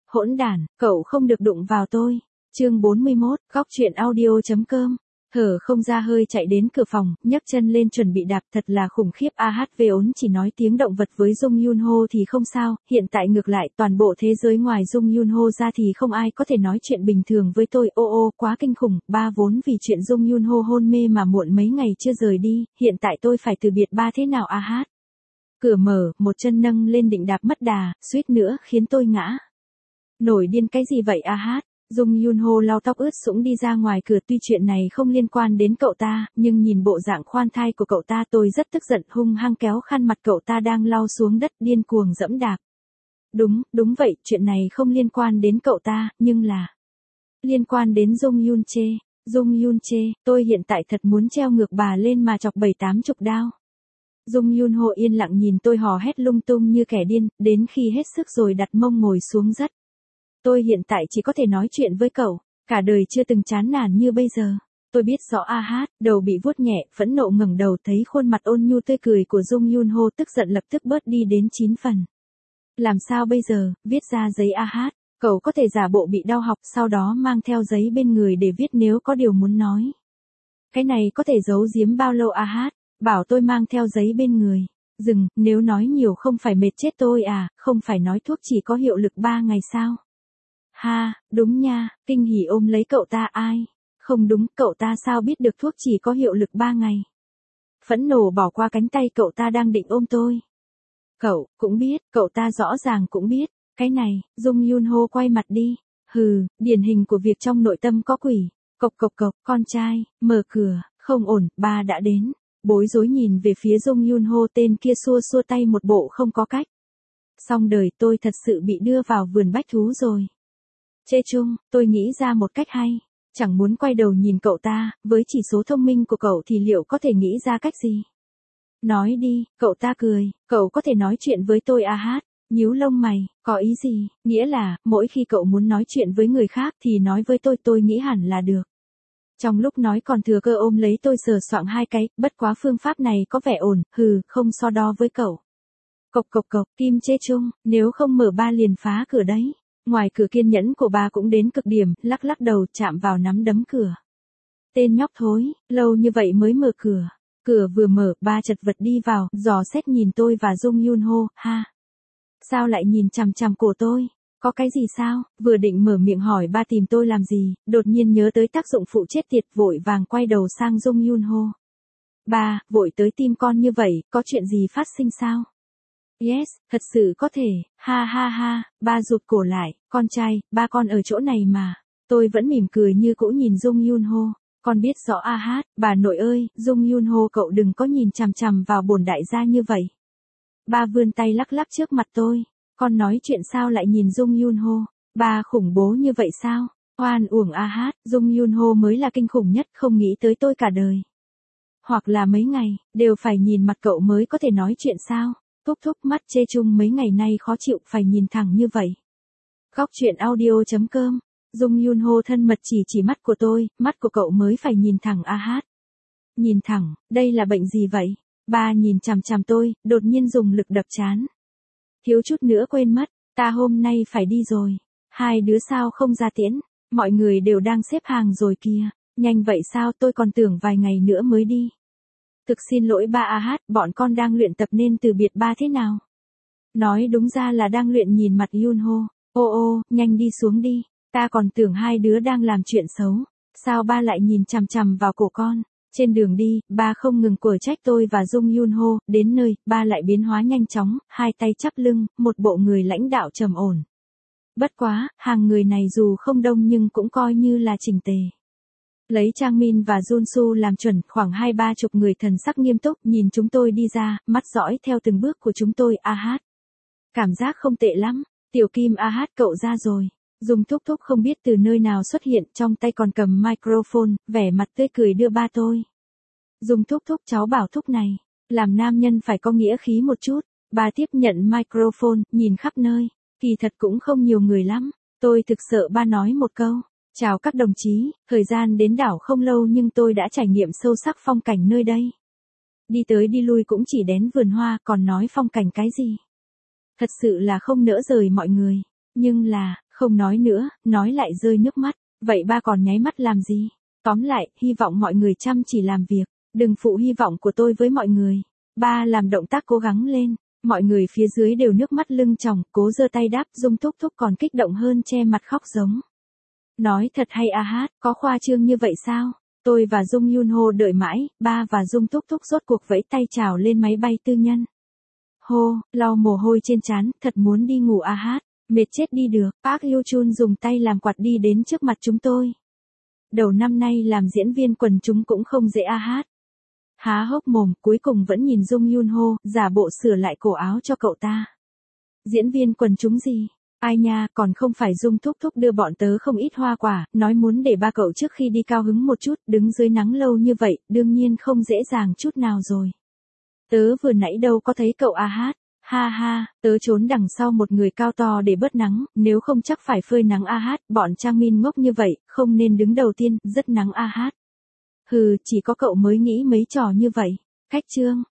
Hỗn đản, cậu không được đụng vào tôi. Chương 41, góc truyện audio.com. Thở không ra hơi chạy đến cửa phòng, nhấc chân lên chuẩn bị đạp, thật là khủng khiếp. AHV ốn chỉ nói tiếng động vật với Jung Yun Ho thì không sao, hiện tại ngược lại toàn bộ thế giới ngoài Jung Yun Ho ra thì không ai có thể nói chuyện bình thường với tôi. Ô quá kinh khủng, ba vốn vì chuyện Jung Yun Ho hôn mê mà muộn mấy ngày chưa rời đi, hiện tại tôi phải từ biệt ba thế nào AH. Cửa mở, một chân nâng lên định đạp mất đà, suýt nữa khiến tôi ngã. Nổi điên cái gì vậy AH? Jung Yun Ho lau tóc ướt sũng đi ra ngoài cửa, tuy chuyện này không liên quan đến cậu ta, nhưng nhìn bộ dạng khoan thai của cậu ta tôi rất tức giận, hung hăng kéo khăn mặt cậu ta đang lau xuống đất, điên cuồng dẫm đạp. Đúng vậy, chuyện này không liên quan đến cậu ta, nhưng là liên quan đến Jung Yun Che. Jung Yun Che, tôi hiện tại thật muốn treo ngược bà lên mà chọc 7-80 đao. Jung Yun Ho yên lặng nhìn tôi hò hét lung tung như kẻ điên, đến khi hết sức rồi đặt mông ngồi xuống rất. Tôi hiện tại chỉ có thể nói chuyện với cậu, cả đời chưa từng chán nản như bây giờ. Tôi biết rõ AH, đầu bị vuốt nhẹ, phẫn nộ ngẩng đầu thấy khuôn mặt ôn nhu tươi cười của Jung Yun Ho, tức giận lập tức bớt đi đến 9 phần. Làm sao bây giờ, viết ra giấy AH, cậu có thể giả bộ bị đau học sau đó mang theo giấy bên người để viết nếu có điều muốn nói. Cái này có thể giấu giếm bao lâu AH, bảo tôi mang theo giấy bên người. Dừng, nếu nói nhiều không phải mệt chết tôi à, không phải nói thuốc chỉ có hiệu lực 3 ngày sao? Ha, đúng nha, kinh hỉ ôm lấy cậu ta. Ai? Không đúng, cậu ta sao biết được thuốc chỉ có hiệu lực 3 ngày? Phẫn nộ bỏ qua cánh tay cậu ta đang định ôm tôi. Cậu, cũng biết, cậu ta rõ ràng cũng biết. Cái này, Jung Yun Ho quay mặt đi. Hừ, điển hình của việc trong nội tâm có quỷ. Cộc, con trai, mở cửa, không ổn, ba đã đến. Bối rối nhìn về phía Jung Yun Ho, tên kia xua xua tay một bộ không có cách. Xong đời, tôi thật sự bị đưa vào vườn bách thú rồi. Chê chung, tôi nghĩ ra một cách hay. Chẳng muốn quay đầu nhìn cậu ta, với chỉ số thông minh của cậu thì liệu có thể nghĩ ra cách gì? Nói đi, cậu ta cười, cậu có thể nói chuyện với tôi AH. Nhíu lông mày, có ý gì? Nghĩa là, mỗi khi cậu muốn nói chuyện với người khác thì nói với tôi nghĩ hẳn là được. Trong lúc nói còn thừa cơ ôm lấy tôi sờ soạng hai cái, bất quá phương pháp này có vẻ ổn, không so đo với cậu. Cộc, Kim chê chung, nếu không mở ba liền phá cửa đấy. Ngoài cửa kiên nhẫn của bà cũng đến cực điểm, lắc đầu chạm vào nắm đấm cửa. Tên nhóc thối, lâu như vậy mới mở cửa. Cửa vừa mở, ba chật vật đi vào, dò xét nhìn tôi và Jung Yun Ho, ha. Sao lại nhìn chằm chằm cổ tôi? Có cái gì sao? Vừa định mở miệng hỏi ba tìm tôi làm gì, đột nhiên nhớ tới tác dụng phụ chết tiệt, vội vàng quay đầu sang Jung Yun Ho. Ba, vội tới tim con như vậy, có chuyện gì phát sinh sao? Yes, thật sự có thể, ha, ba rụt cổ lại, con trai, ba con ở chỗ này mà. Tôi vẫn mỉm cười như cũ nhìn Jung Yun Ho, con biết rõ AH, bà nội ơi, Jung Yun Ho cậu đừng có nhìn chằm chằm vào bổn đại gia như vậy. Ba vươn tay lắc trước mặt tôi, con nói chuyện sao lại nhìn Jung Yun Ho, ba khủng bố như vậy sao? Oan uổng AH, Jung Yun Ho mới là kinh khủng nhất, không nghĩ tới tôi cả đời. Hoặc là mấy ngày, đều phải nhìn mặt cậu mới có thể nói chuyện sao? Thúc mắt chê chung mấy ngày nay khó chịu phải nhìn thẳng như vậy. Góc truyện audio.com. Jung Yun Ho thân mật chỉ mắt của tôi, mắt của cậu mới phải nhìn thẳng AH. Nhìn thẳng, đây là bệnh gì vậy? Ba nhìn chằm chằm tôi, đột nhiên dùng lực đập trán. Thiếu chút nữa quên mất, ta hôm nay phải đi rồi. Hai đứa sao không ra tiễn? Mọi người đều đang xếp hàng rồi kìa. Nhanh vậy sao, tôi còn tưởng vài ngày nữa mới đi. Thực xin lỗi ba AH, bọn con đang luyện tập nên từ biệt ba thế nào? Nói đúng ra là đang luyện nhìn mặt Yun Ho. Ô, nhanh đi xuống đi. Ta còn tưởng hai đứa đang làm chuyện xấu. Sao ba lại nhìn chằm chằm vào cổ con? Trên đường đi, ba không ngừng quở trách tôi và Jung Yun Ho, đến nơi, ba lại biến hóa nhanh chóng, hai tay chắp lưng, một bộ người lãnh đạo trầm ổn. Bất quá, hàng người này dù không đông nhưng cũng coi như là chỉnh tề. Lấy Trang Min và Jun Su làm chuẩn, khoảng 20-30 người thần sắc nghiêm túc nhìn chúng tôi đi ra, mắt dõi theo từng bước của chúng tôi. AH. Cảm giác không tệ lắm. Tiểu Kim AH cậu ra rồi. Dung Thúc không biết từ nơi nào xuất hiện, trong tay còn cầm microphone, vẻ mặt tươi cười đưa ba tôi. Dung Thúc cháu bảo Thúc này, làm nam nhân phải có nghĩa khí một chút. Ba tiếp nhận microphone, nhìn khắp nơi. Kỳ thật cũng không nhiều người lắm. Tôi thực sợ ba nói một câu. Chào các đồng chí, thời gian đến đảo không lâu nhưng tôi đã trải nghiệm sâu sắc phong cảnh nơi đây. Đi tới đi lui cũng chỉ đến vườn hoa, còn nói phong cảnh cái gì. Thật sự là không nỡ rời mọi người. Nhưng là, Không nói nữa, nói lại rơi nước mắt. Vậy ba còn nháy mắt làm gì? Tóm lại, hy vọng mọi người chăm chỉ làm việc. Đừng phụ hy vọng của tôi với mọi người. Ba làm động tác cố gắng lên. Mọi người phía dưới đều nước mắt lưng tròng, cố giơ tay đáp. Dung Thúc Thúc còn kích động hơn che mặt khóc giống. Nói thật hay a hát, có khoa trương như vậy sao? Tôi và Dung Yunho đợi mãi, ba và Dung Thúc Thúc rốt cuộc vẫy tay chào lên máy bay tư nhân. Hô, lau mồ hôi trên trán, thật muốn đi ngủ a hát, mệt chết đi được. Park Hyo Chun dùng tay làm quạt đi đến trước mặt chúng tôi. Đầu năm nay làm diễn viên quần chúng cũng không dễ a hát. Há hốc mồm, cuối cùng vẫn nhìn Dung Yunho, giả bộ sửa lại cổ áo cho cậu ta. Diễn viên quần chúng gì? Ai nha, còn không phải Dung Thúc Thúc đưa bọn tớ không ít hoa quả, nói muốn để ba cậu trước khi đi cao hứng một chút, đứng dưới nắng lâu như vậy, đương nhiên không dễ dàng chút nào rồi. Tớ vừa nãy đâu có thấy cậu a hát, ha ha, tớ trốn đằng sau một người cao to để bớt nắng, nếu không chắc phải phơi nắng a hát, bọn Trang Min ngốc như vậy, không nên đứng đầu tiên, rất nắng a hát. Hừ, chỉ có cậu mới nghĩ mấy trò như vậy. Khách trương.